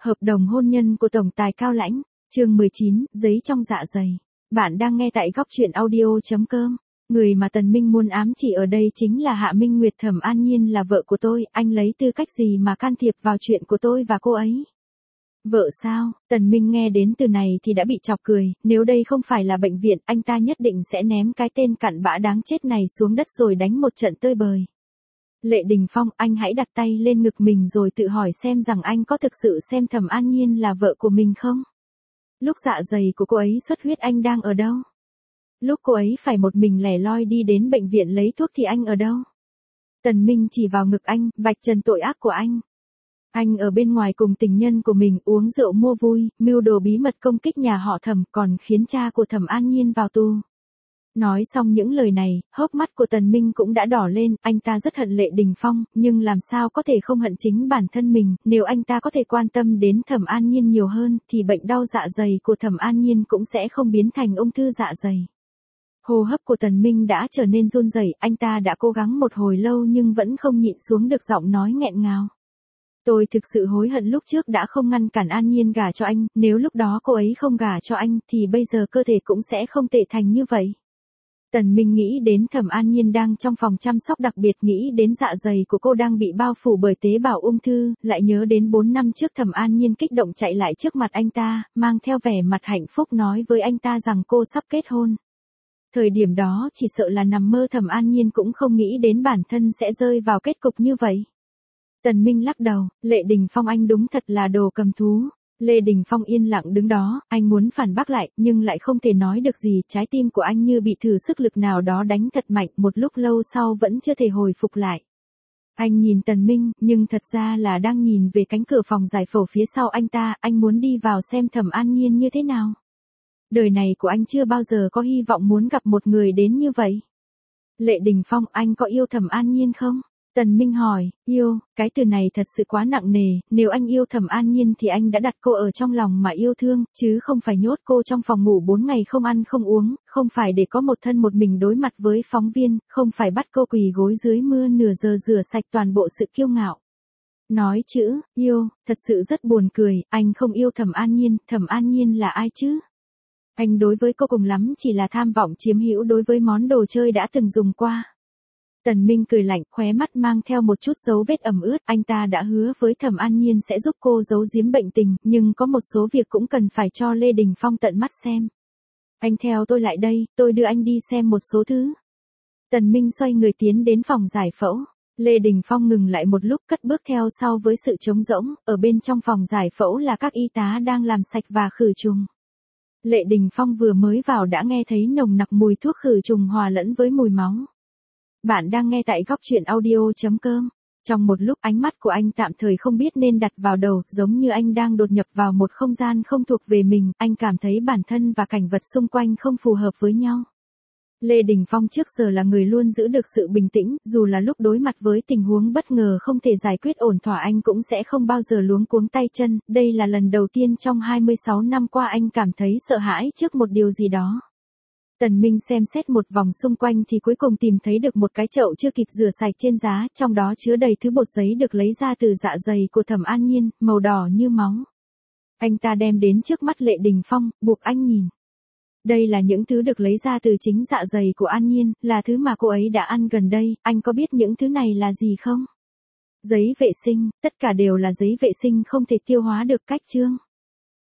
Hợp đồng hôn nhân của Tổng tài Cao Lãnh, chương 19, giấy trong dạ dày. Bạn đang nghe tại góc truyện audio.com. Người mà Tần Minh muốn ám chỉ ở đây chính là Hạ Minh Nguyệt. Thẩm An Nhiên là vợ của tôi, anh lấy tư cách gì mà can thiệp vào chuyện của tôi và cô ấy? Vợ sao? Tần Minh nghe đến từ này thì đã bị chọc cười, nếu đây không phải là bệnh viện, anh ta nhất định sẽ ném cái tên cặn bã đáng chết này xuống đất rồi đánh một trận tơi bời. Lệ Đình Phong, anh hãy đặt tay lên ngực mình rồi tự hỏi xem rằng anh có thực sự xem Thẩm An Nhiên là vợ của mình không? Lúc dạ dày của cô ấy xuất huyết anh đang ở đâu? Lúc cô ấy phải một mình lẻ loi đi đến bệnh viện lấy thuốc thì anh ở đâu? Tần Minh chỉ vào ngực anh, vạch trần tội ác của anh. Anh ở bên ngoài cùng tình nhân của mình uống rượu mua vui, mưu đồ bí mật công kích nhà họ Thẩm, còn khiến cha của Thẩm An Nhiên vào tù. Nói xong những lời này, hốc mắt của Tần Minh cũng đã đỏ lên, anh ta rất hận Lệ Đình Phong, nhưng làm sao có thể không hận chính bản thân mình, nếu anh ta có thể quan tâm đến Thẩm An Nhiên nhiều hơn, thì bệnh đau dạ dày của Thẩm An Nhiên cũng sẽ không biến thành ung thư dạ dày. Hô hấp của Tần Minh đã trở nên run rẩy, anh ta đã cố gắng một hồi lâu nhưng vẫn không nhịn xuống được giọng nói nghẹn ngào. Tôi thực sự hối hận lúc trước đã không ngăn cản An Nhiên gả cho anh, nếu lúc đó cô ấy không gả cho anh, thì bây giờ cơ thể cũng sẽ không tệ thành như vậy. Tần Minh nghĩ đến Thẩm An Nhiên đang trong phòng chăm sóc đặc biệt, nghĩ đến dạ dày của cô đang bị bao phủ bởi tế bào ung thư, lại nhớ đến 4 năm trước Thẩm An Nhiên kích động chạy lại trước mặt anh ta, mang theo vẻ mặt hạnh phúc nói với anh ta rằng cô sắp kết hôn. Thời điểm đó chỉ sợ là nằm mơ Thẩm An Nhiên cũng không nghĩ đến bản thân sẽ rơi vào kết cục như vậy. Tần Minh lắc đầu, Lệ Đình Phong anh đúng thật là đồ cầm thú. Lê Đình Phong yên lặng đứng đó, anh muốn phản bác lại, nhưng lại không thể nói được gì, trái tim của anh như bị thử sức lực nào đó đánh thật mạnh, một lúc lâu sau vẫn chưa thể hồi phục lại. Anh nhìn Tần Minh, nhưng thật ra là đang nhìn về cánh cửa phòng giải phẫu phía sau anh ta, anh muốn đi vào xem Thẩm An Nhiên như thế nào. Đời này của anh chưa bao giờ có hy vọng muốn gặp một người đến như vậy. Lệ Đình Phong, anh có yêu Thẩm An Nhiên không? Tần Minh hỏi, yêu, cái từ này thật sự quá nặng nề, nếu anh yêu Thẩm An Nhiên thì anh đã đặt cô ở trong lòng mà yêu thương, chứ không phải nhốt cô trong phòng ngủ 4 ngày không ăn không uống, không phải để có một thân một mình đối mặt với phóng viên, không phải bắt cô quỳ gối dưới mưa nửa giờ rửa sạch toàn bộ sự kiêu ngạo. Nói chữ, yêu, thật sự rất buồn cười, anh không yêu Thẩm An Nhiên là ai chứ? Anh đối với cô cùng lắm chỉ là tham vọng chiếm hữu đối với món đồ chơi đã từng dùng qua. Tần Minh cười lạnh, khóe mắt mang theo một chút dấu vết ẩm ướt, anh ta đã hứa với Thẩm An Nhiên sẽ giúp cô giấu giếm bệnh tình, nhưng có một số việc cũng cần phải cho Lê Đình Phong tận mắt xem. Anh theo tôi lại đây, tôi đưa anh đi xem một số thứ. Tần Minh xoay người tiến đến phòng giải phẫu. Lê Đình Phong ngừng lại một lúc cất bước theo sau với sự trống rỗng, ở bên trong phòng giải phẫu là các y tá đang làm sạch và khử trùng. Lệ Đình Phong vừa mới vào đã nghe thấy nồng nặc mùi thuốc khử trùng hòa lẫn với mùi máu. Bạn đang nghe tại góc truyện audio.com. Trong một lúc ánh mắt của anh tạm thời không biết nên đặt vào đầu, giống như anh đang đột nhập vào một không gian không thuộc về mình, anh cảm thấy bản thân và cảnh vật xung quanh không phù hợp với nhau. Lê Đình Phong trước giờ là người luôn giữ được sự bình tĩnh, dù là lúc đối mặt với tình huống bất ngờ không thể giải quyết ổn thỏa anh cũng sẽ không bao giờ luống cuống tay chân, đây là lần đầu tiên trong 26 năm qua anh cảm thấy sợ hãi trước một điều gì đó. Tần Minh xem xét một vòng xung quanh thì cuối cùng tìm thấy được một cái chậu chưa kịp rửa sạch trên giá, trong đó chứa đầy thứ bột giấy được lấy ra từ dạ dày của Thẩm An Nhiên, màu đỏ như máu. Anh ta đem đến trước mắt Lệ Đình Phong, buộc anh nhìn. Đây là những thứ được lấy ra từ chính dạ dày của An Nhiên, là thứ mà cô ấy đã ăn gần đây, anh có biết những thứ này là gì không? Giấy vệ sinh, tất cả đều là giấy vệ sinh không thể tiêu hóa được, cách chương.